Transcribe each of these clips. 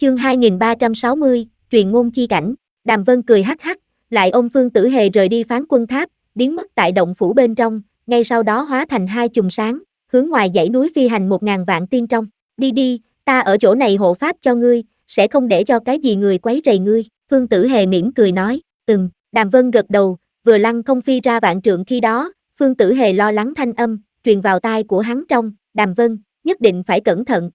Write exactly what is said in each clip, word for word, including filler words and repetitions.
Chương hai nghìn ba trăm sáu mươi, truyền ngôn chi cảnh. Đàm Vân cười hắc hắc, lại ôm Phương Tử Hề rời đi Phán Quân Tháp, biến mất tại động phủ bên trong, ngay sau đó hóa thành hai chùm sáng, hướng ngoài dãy núi phi hành một ngàn vạn tiên trong. Đi đi, ta ở chỗ này hộ pháp cho ngươi, sẽ không để cho cái gì người quấy rầy ngươi. Phương Tử Hề mỉm cười nói, ừm. Đàm Vân gật đầu, vừa lăng không phi ra vạn trượng khi đó, Phương Tử Hề lo lắng thanh âm, truyền vào tai của hắn trong, Đàm Vân, nhất định phải cẩn thận.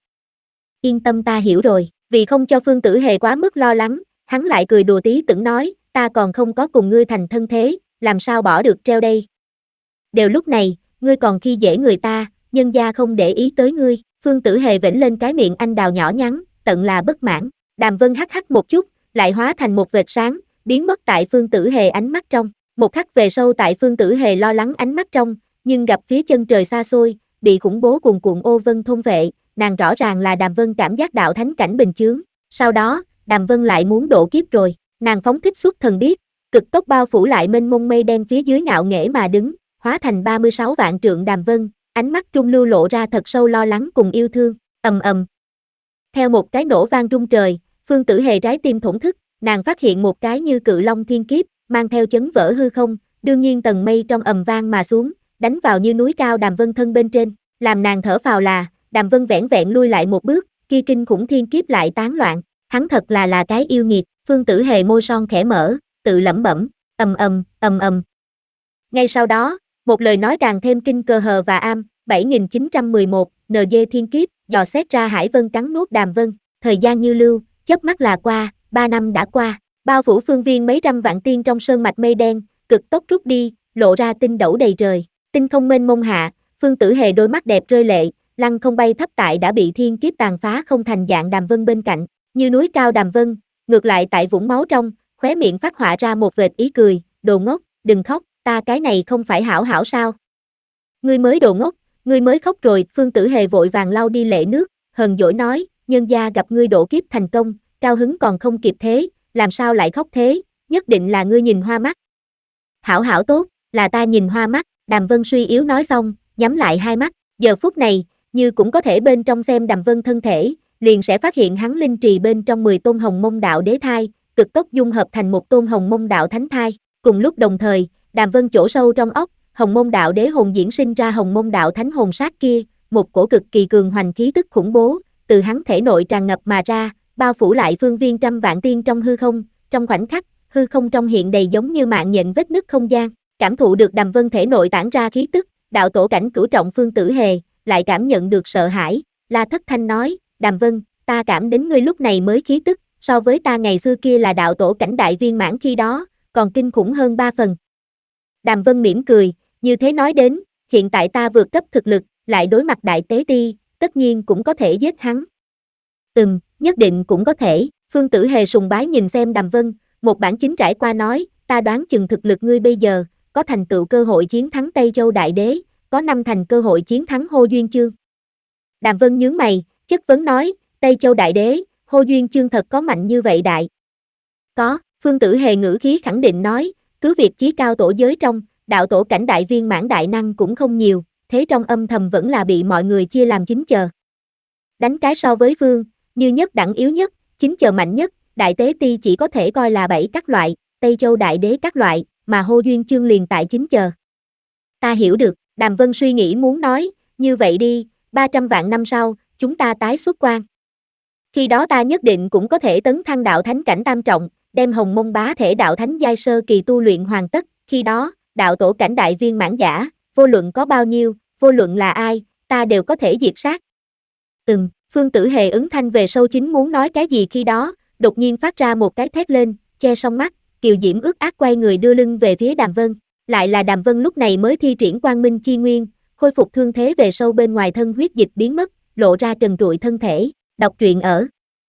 Yên tâm, ta hiểu rồi. Vì không cho Phương Tử Hề quá mức lo lắng, hắn lại cười đùa tí tưởng nói, ta còn không có cùng ngươi thành thân thế, làm sao bỏ được treo đây. Đều lúc này, ngươi còn khi dễ người ta, nhân gia không để ý tới ngươi. Phương Tử Hề vểnh lên cái miệng anh đào nhỏ nhắn, tận là bất mãn. Đàm Vân hắc hắc một chút, lại hóa thành một vệt sáng, biến mất tại Phương Tử Hề ánh mắt trong. Một khắc về sau tại Phương Tử Hề lo lắng ánh mắt trong, nhưng gặp phía chân trời xa xôi, bị khủng bố cuồn cuộn ô vân thôn vệ, nàng rõ ràng là Đàm Vân cảm giác đạo thánh cảnh bình chướng. Sau đó, Đàm Vân lại muốn độ kiếp rồi, nàng phóng thích xuất thần biết, cực tốc bao phủ lại mênh mông mây đen phía dưới ngạo nghễ mà đứng, hóa thành ba mươi sáu vạn trượng Đàm Vân, ánh mắt trung lưu lộ ra thật sâu lo lắng cùng yêu thương. Ầm ầm. Theo một cái nổ vang rung trời, Phương Tử Hề trái tim thổn thức, nàng phát hiện một cái như cự long thiên kiếp, mang theo chấn vỡ hư không, đương nhiên tầng mây trong ầm vang mà xuống, đánh vào như núi cao Đàm Vân thân bên trên, làm nàng thở phào là, Đàm Vân vẻn vẹn lui lại một bước, kia kinh khủng thiên kiếp lại tán loạn, hắn thật là là cái yêu nghiệt. Phương Tử Hề môi son khẽ mở, tự lẩm bẩm, ầm ầm, ầm ầm. Ngay sau đó, một lời nói càng thêm kinh cơ hờ và am, bảy nghìn chín trăm mười một, en giê thiên kiếp, dò xét ra Hải Vân cắn nuốt Đàm Vân, thời gian như lưu, chớp mắt là qua, ba năm đã qua, bao phủ phương viên mấy trăm vạn tiên trong sơn mạch mây đen, cực tốc rút đi, lộ ra tinh đẩu đầy trời, tinh không mênh mông hạ, Phương Tử Hề đôi mắt đẹp rơi lệ, lăng không bay thấp tại đã bị thiên kiếp tàn phá không thành dạng Đàm Vân bên cạnh, như núi cao Đàm Vân, ngược lại tại vũng máu trong, khóe miệng phát họa ra một vệt ý cười, đồ ngốc, đừng khóc, ta cái này không phải hảo hảo sao? Ngươi mới đồ ngốc, ngươi mới khóc rồi. Phương Tử Hề vội vàng lau đi lệ nước, hờn dỗi nói, nhân gia gặp ngươi độ kiếp thành công, cao hứng còn không kịp thế, làm sao lại khóc thế, nhất định là ngươi nhìn hoa mắt. Hảo hảo tốt, là ta nhìn hoa mắt. Đàm Vân suy yếu nói xong, nhắm lại hai mắt, giờ phút này, như cũng có thể bên trong xem Đàm Vân thân thể, liền sẽ phát hiện hắn linh trì bên trong mười tôn hồng mông đạo đế thai, cực tốc dung hợp thành một tôn hồng mông đạo thánh thai. Cùng lúc đồng thời, Đàm Vân chỗ sâu trong óc, hồng mông đạo đế hồn diễn sinh ra hồng mông đạo thánh hồn sát kia, một cổ cực kỳ cường hoành khí tức khủng bố, từ hắn thể nội tràn ngập mà ra, bao phủ lại phương viên trăm vạn tiên trong hư không. Trong khoảnh khắc, hư không trong hiện đầy giống như mạng nhện vết nứt không gian. Cảm thụ được Đàm Vân thể nội tản ra khí tức, đạo tổ cảnh cửu trọng Phương Tử Hề lại cảm nhận được sợ hãi, la thất thanh nói, Đàm Vân, ta cảm đến ngươi lúc này mới khí tức, so với ta ngày xưa kia là đạo tổ cảnh đại viên mãn khi đó, còn kinh khủng hơn ba phần. Đàm Vân mỉm cười, như thế nói đến, hiện tại ta vượt cấp thực lực, lại đối mặt đại tế ti, tất nhiên cũng có thể giết hắn. Ừm, nhất định cũng có thể. Phương Tử Hề sùng bái nhìn xem Đàm Vân, một bản chính trải qua nói, ta đoán chừng thực lực ngươi bây giờ, có thành tựu cơ hội chiến thắng Tây Châu Đại Đế, có năm thành cơ hội chiến thắng Hô Duyên Chương. Đàm Vân nhướng mày, chất vấn nói, Tây Châu Đại Đế, Hô Duyên Chương thật có mạnh như vậy đại? Có. Phương Tử Hề ngữ khí khẳng định nói, cứ việc chí cao tổ giới trong, đạo tổ cảnh đại viên mãn đại năng cũng không nhiều, thế trong âm thầm vẫn là bị mọi người chia làm chín chờ. Đánh cái so với Phương, như nhất đẳng yếu nhất, chín chờ mạnh nhất, đại tế ti chỉ có thể coi là bảy các loại, Tây Châu Đại Đế các loại, mà Hô Duyên Chương liền tại chín chờ. Ta hiểu được. Đàm Vân suy nghĩ muốn nói, như vậy đi, ba trăm vạn năm sau, chúng ta tái xuất quan. Khi đó ta nhất định cũng có thể tấn thăng đạo thánh cảnh tam trọng, đem hồng mông bá thể đạo thánh giai sơ kỳ tu luyện hoàn tất, khi đó, đạo tổ cảnh đại viên mãn giả, vô luận có bao nhiêu, vô luận là ai, ta đều có thể diệt sát. Ừm, Phương Tử Hề ứng thanh về sâu chính muốn nói cái gì khi đó, đột nhiên phát ra một cái thét lên, che song mắt, kiều diễm ướt át quay người đưa lưng về phía Đàm Vân. Lại là Đàm Vân lúc này mới thi triển quang minh chi nguyên, khôi phục thương thế về sâu bên ngoài thân huyết dịch biến mất, lộ ra trần trụi thân thể. Đọc truyện ở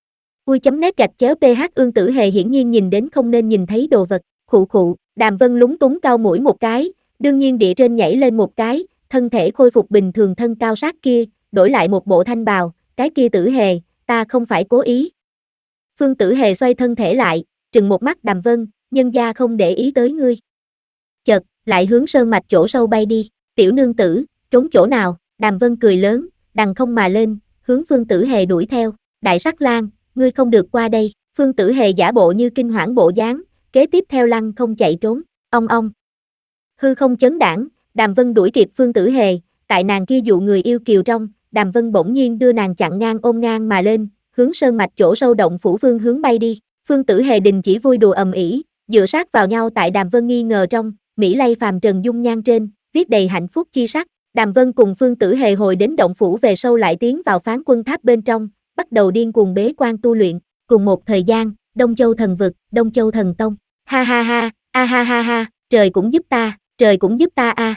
vui.net gạch chéo ph. Ương Tử Hề hiển nhiên nhìn đến không nên nhìn thấy đồ vật, khụ khụ. Đàm Vân lúng túng cau mũi một cái, đương nhiên địa trên nhảy lên một cái, thân thể khôi phục bình thường thân cao sát kia, đổi lại một bộ thanh bào, cái kia Tử Hề, ta không phải cố ý. Phương Tử Hề xoay thân thể lại, trừng một mắt Đàm Vân, nhân gia không để ý tới ngươi. Chợt, lại hướng sơn mạch chỗ sâu bay đi, tiểu nương tử, trốn chỗ nào? Đàm Vân cười lớn, đằng không mà lên, hướng Phương Tử Hề đuổi theo. Đại Sắc Lang, ngươi không được qua đây. Phương Tử Hề giả bộ như kinh hoảng bộ dáng, kế tiếp theo lăng không chạy trốn. Ong ong. Hư không chấn đãng, Đàm Vân đuổi kịp Phương Tử Hề, tại nàng kia dụ người yêu kiều trong, Đàm Vân bỗng nhiên đưa nàng chặn ngang ôm ngang mà lên, hướng sơn mạch chỗ sâu động phủ phương hướng bay đi. Phương Tử Hề đình chỉ vui đùa ầm ĩ, dựa sát vào nhau tại Đàm Vân nghi ngờ trong, mỹ lay phàm trần dung nhan trên, viết đầy hạnh phúc chi sắc. Đàm Vân cùng Phương Tử Hề hồi đến động phủ về sau lại tiến vào phán quân tháp bên trong, bắt đầu điên cuồng bế quan tu luyện. Cùng một thời gian, Đông Châu thần vực, Đông Châu thần tông. Ha ha ha, a ha ha ha, trời cũng giúp ta, trời cũng giúp ta a. À.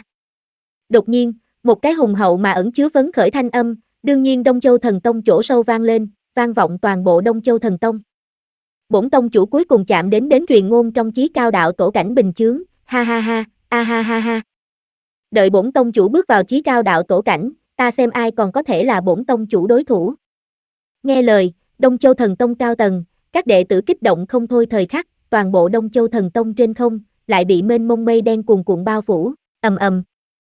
Đột nhiên, một cái hùng hậu mà ẩn chứa phấn khởi thanh âm, đương nhiên Đông Châu thần tông chỗ sâu vang lên, vang vọng toàn bộ Đông Châu thần tông. Bổn tông chủ cuối cùng chạm đến đến truyền ngôn trong chí cao đạo tổ cảnh bình chướng, ha ha ha, a ha ha ha. Đợi bổn tông chủ bước vào chí cao đạo tổ cảnh, ta xem ai còn có thể là bổn tông chủ đối thủ. Nghe lời, Đông Châu thần tông cao tầng, các đệ tử kích động không thôi thời khắc, toàn bộ Đông Châu thần tông trên không, lại bị mênh mông mây đen cuồn cuộn bao phủ, ầm ầm.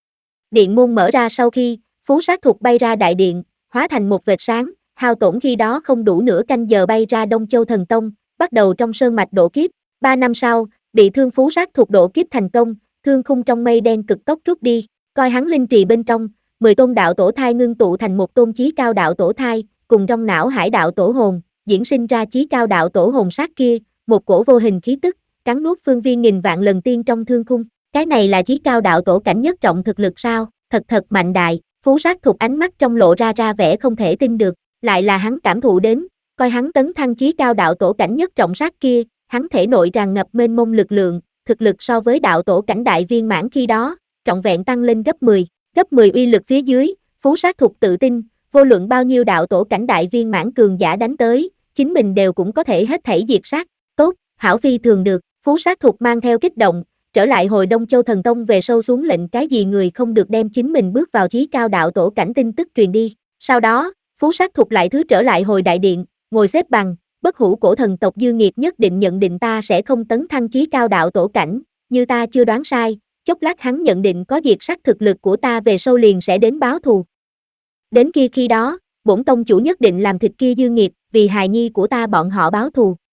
Điện môn mở ra sau khi, Phú Sát Thục bay ra đại điện, hóa thành một vệt sáng, hao tổn khi đó không đủ nửa canh giờ bay ra Đông Châu thần tông, bắt đầu trong sơn mạch độ kiếp. Ba năm sau, bị thương Phú Sát Thục độ kiếp thành công, thương khung trong mây đen cực tốc rút đi, coi hắn linh trì bên trong, mười tôn đạo tổ thai ngưng tụ thành một tôn chí cao đạo tổ thai, cùng trong não hải đạo tổ hồn, diễn sinh ra chí cao đạo tổ hồn sát kia, một cổ vô hình khí tức, cắn nuốt phương viên nghìn vạn lần tiên trong thương khung. Cái này là chí cao đạo tổ cảnh nhất trọng thực lực sao? Thật thật mạnh đại. Phú Sát Thục ánh mắt trong lộ ra ra vẻ không thể tin được, lại là hắn cảm thụ đến, coi hắn tấn thăng chí cao đạo tổ cảnh nhất trọng sát kia, hắn thể nội tràn ngập mênh mông lực lượng, thực lực so với đạo tổ cảnh đại viên mãn khi đó, trọn vẹn tăng lên gấp mười, gấp mười uy lực phía dưới, Phú Sát Thục tự tin, vô luận bao nhiêu đạo tổ cảnh đại viên mãn cường giả đánh tới, chính mình đều cũng có thể hết thảy diệt sát. Tốt, hảo phi thường được, Phú Sát Thục mang theo kích động, trở lại hồi Đông Châu thần tông về sâu xuống lệnh cái gì người không được đem chính mình bước vào chí cao đạo tổ cảnh tin tức truyền đi. Sau đó, Phú Sát Thục lại thứ trở lại hồi đại điện, ngồi xếp bằng, bất hủ cổ thần tộc dư nghiệt nhất định nhận định ta sẽ không tấn thăng chí cao đạo tổ cảnh, như ta chưa đoán sai, chốc lát hắn nhận định có diệt sát thực lực của ta về sâu liền sẽ đến báo thù. Đến kia khi đó, bổn tông chủ nhất định làm thịt kia dư nghiệt, vì hài nhi của ta bọn họ báo thù.